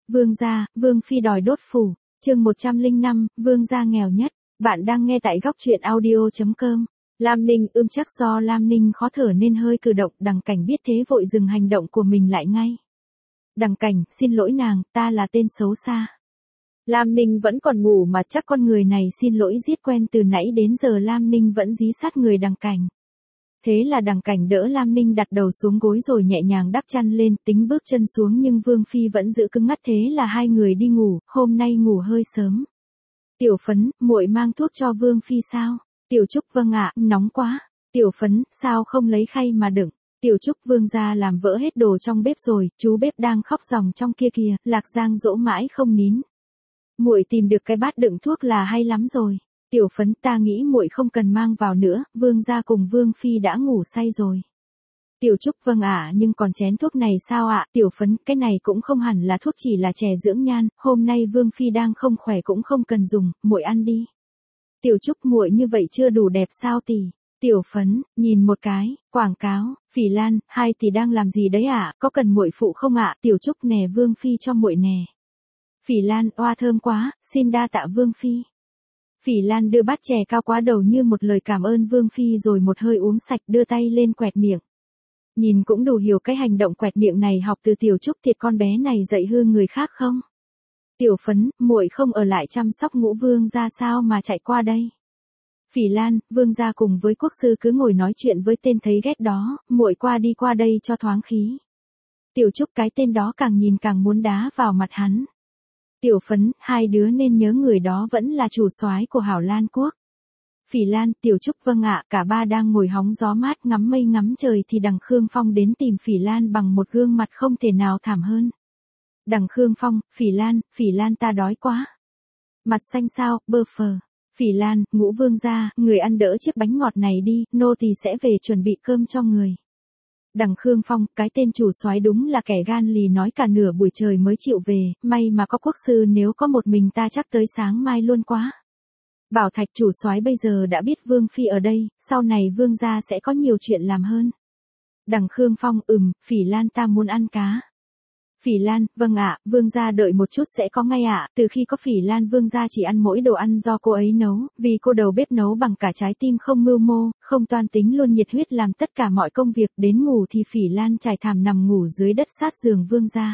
Vương gia, Vương phi đòi đốt phủ, chương 105, Vương gia nghèo nhất. Bạn đang nghe tại góc truyện audio.com. Lam Ninh chắc do Lam Ninh khó thở nên hơi cử động, Đằng Cảnh biết thế vội dừng hành động của mình lại ngay. Đằng Cảnh, xin lỗi nàng, ta là tên xấu xa. Lam Ninh vẫn còn ngủ mà chắc con người này xin lỗi giết quen từ nãy đến giờ Lam Ninh vẫn dí sát người Đằng Cảnh. Thế là Đằng Cảnh đỡ Lam Ninh đặt đầu xuống gối rồi nhẹ nhàng đắp chăn lên, tính bước chân xuống nhưng Vương phi vẫn giữ cứng ngắt, thế là hai người đi ngủ, hôm nay ngủ hơi sớm. Tiểu Phấn, muội mang thuốc cho Vương phi sao? Tiểu Trúc, vâng ạ, nóng quá. Tiểu Phấn, sao không lấy khay mà đựng? Tiểu Trúc, Vương gia làm vỡ hết đồ trong bếp rồi, chú bếp đang khóc ròng trong kia kìa. Lạc Giang dỗ mãi không nín. Muội tìm được cái bát đựng thuốc là hay lắm rồi. Tiểu Phấn, ta nghĩ muội không cần mang vào nữa, Vương gia cùng Vương phi đã ngủ say rồi. Tiểu Trúc, vâng ạ, nhưng còn chén thuốc này sao ạ? Tiểu Phấn, cái này cũng không hẳn là thuốc, chỉ là chè dưỡng nhan, hôm nay Vương phi đang không khỏe cũng không cần dùng, muội ăn đi. Tiểu Trúc, muội như vậy chưa đủ đẹp sao tỷ? Tiểu Phấn, nhìn một cái, quảng cáo, Phỉ Lan, hai tỷ đang làm gì đấy ạ? Có cần muội phụ không ạ? Tiểu Trúc, nè Vương phi cho muội nè. Phỉ Lan, oa thơm quá, xin đa tạ Vương phi. Phỉ Lan đưa bát chè cao quá đầu như một lời cảm ơn Vương phi rồi một hơi uống sạch, đưa tay lên quẹt miệng. Nhìn cũng đủ hiểu cái hành động quẹt miệng này học từ Tiểu Trúc, thiệt con bé này dạy hư người khác không? Tiểu Phấn, muội không ở lại chăm sóc Ngũ Vương gia sao mà chạy qua đây? Phỉ Lan, Vương gia cùng với quốc sư cứ ngồi nói chuyện với tên thấy ghét đó, muội qua đi qua đây cho thoáng khí. Tiểu Trúc, cái tên đó càng nhìn càng muốn đá vào mặt hắn. Tiểu Phấn, hai đứa nên nhớ người đó vẫn là chủ soái của Hảo Lan quốc. Phỉ Lan, Tiểu Trúc, vâng ạ, cả ba đang ngồi hóng gió mát ngắm mây ngắm trời thì Đằng Khương Phong đến tìm Phỉ Lan bằng một gương mặt không thể nào thảm hơn. Đằng Khương Phong, Phỉ Lan ta đói quá. Mặt xanh sao, bơ phờ. Phỉ Lan, Ngũ Vương gia, người ăn đỡ chiếc bánh ngọt này đi, nô tỳ sẽ về chuẩn bị cơm cho người. Đằng Khương Phong, cái tên chủ soái đúng là kẻ gan lì, nói cả nửa buổi trời mới chịu về, may mà có quốc sư, nếu có một mình ta chắc tới sáng mai luôn quá. Bảo Thạch, chủ soái bây giờ đã biết Vương phi ở đây, sau này Vương gia sẽ có nhiều chuyện làm hơn. Đằng Khương Phong, Phỉ Lan ta muốn ăn cá. Phỉ Lan, vâng ạ, Vương gia đợi một chút sẽ có ngay ạ. Từ khi có Phỉ Lan Vương gia chỉ ăn mỗi đồ ăn do cô ấy nấu, vì cô đầu bếp nấu bằng cả trái tim, không mưu mô, không toan tính, luôn nhiệt huyết làm tất cả mọi công việc. Đến ngủ thì Phỉ Lan trải thảm nằm ngủ dưới đất sát giường Vương gia.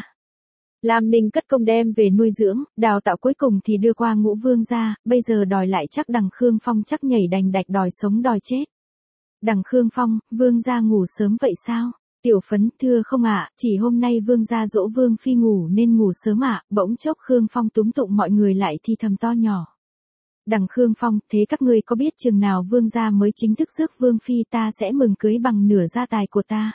Lam Ninh cất công đem về nuôi dưỡng, đào tạo, cuối cùng thì đưa qua Ngũ Vương gia, bây giờ đòi lại chắc Đằng Khương Phong chắc nhảy đành đạch đòi sống đòi chết. Đằng Khương Phong, Vương gia ngủ sớm vậy sao? Tiểu Phấn, thưa không ạ, chỉ hôm nay Vương gia dỗ Vương phi ngủ nên ngủ sớm ạ. Bỗng chốc Khương Phong túm tụng mọi người lại thì thầm to nhỏ. Đằng Khương Phong, thế các ngươi có biết chừng nào Vương gia mới chính thức rước Vương phi, ta sẽ mừng cưới bằng nửa gia tài của ta.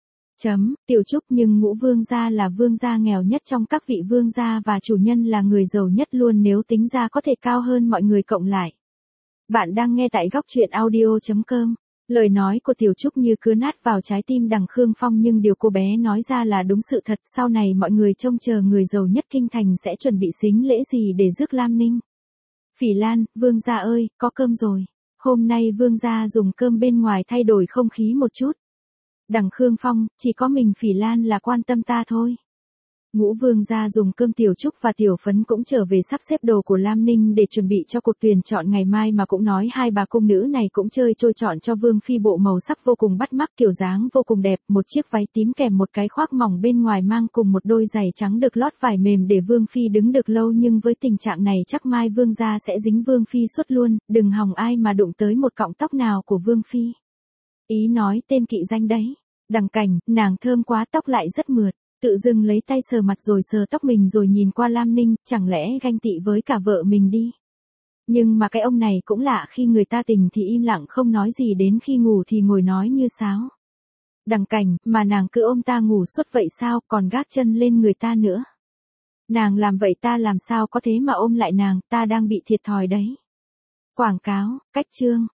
Tiểu Trúc, nhưng Ngũ Vương gia là vương gia nghèo nhất trong các vị vương gia và chủ nhân là người giàu nhất luôn, nếu tính ra có thể cao hơn mọi người cộng lại. Bạn đang nghe tại góc truyện audio.com. Lời nói của Tiểu Trúc như cứa nát vào trái tim Đằng Khương Phong, nhưng điều cô bé nói ra là đúng sự thật, sau này mọi người trông chờ người giàu nhất kinh thành sẽ chuẩn bị sính lễ gì để rước Lam Ninh. Phỉ Lan, Vương gia ơi, có cơm rồi. Hôm nay Vương gia dùng cơm bên ngoài thay đổi không khí một chút. Đằng Khương Phong, chỉ có mình Phỉ Lan là quan tâm ta thôi. Ngũ Vương gia dùng cơm, Tiểu Trúc và Tiểu Phấn cũng trở về sắp xếp đồ của Lam Ninh để chuẩn bị cho cuộc tuyển chọn ngày mai, mà cũng nói hai bà cung nữ này cũng chơi trôi chọn cho Vương phi bộ màu sắc vô cùng bắt mắt, kiểu dáng vô cùng đẹp, một chiếc váy tím kèm một cái khoác mỏng bên ngoài mang cùng một đôi giày trắng được lót vải mềm để Vương phi đứng được lâu, nhưng với tình trạng này chắc mai Vương gia sẽ dính Vương phi suốt luôn, đừng hòng ai mà đụng tới một cọng tóc nào của Vương phi. Ý nói tên kỵ danh đấy. Đằng Cảnh, nàng thơm quá, tóc lại rất mượt. Tự dưng lấy tay sờ mặt rồi sờ tóc mình rồi nhìn qua Lam Ninh, chẳng lẽ ganh tị với cả vợ mình đi. Nhưng mà cái ông này cũng lạ, khi người ta tình thì im lặng không nói gì, đến khi ngủ thì ngồi nói như sáo. Đằng Cảnh, mà nàng cứ ôm ta ngủ suốt vậy sao, còn gác chân lên người ta nữa. Nàng làm vậy ta làm sao có thế mà ôm lại nàng, ta đang bị thiệt thòi đấy. Quảng cáo, cách chương.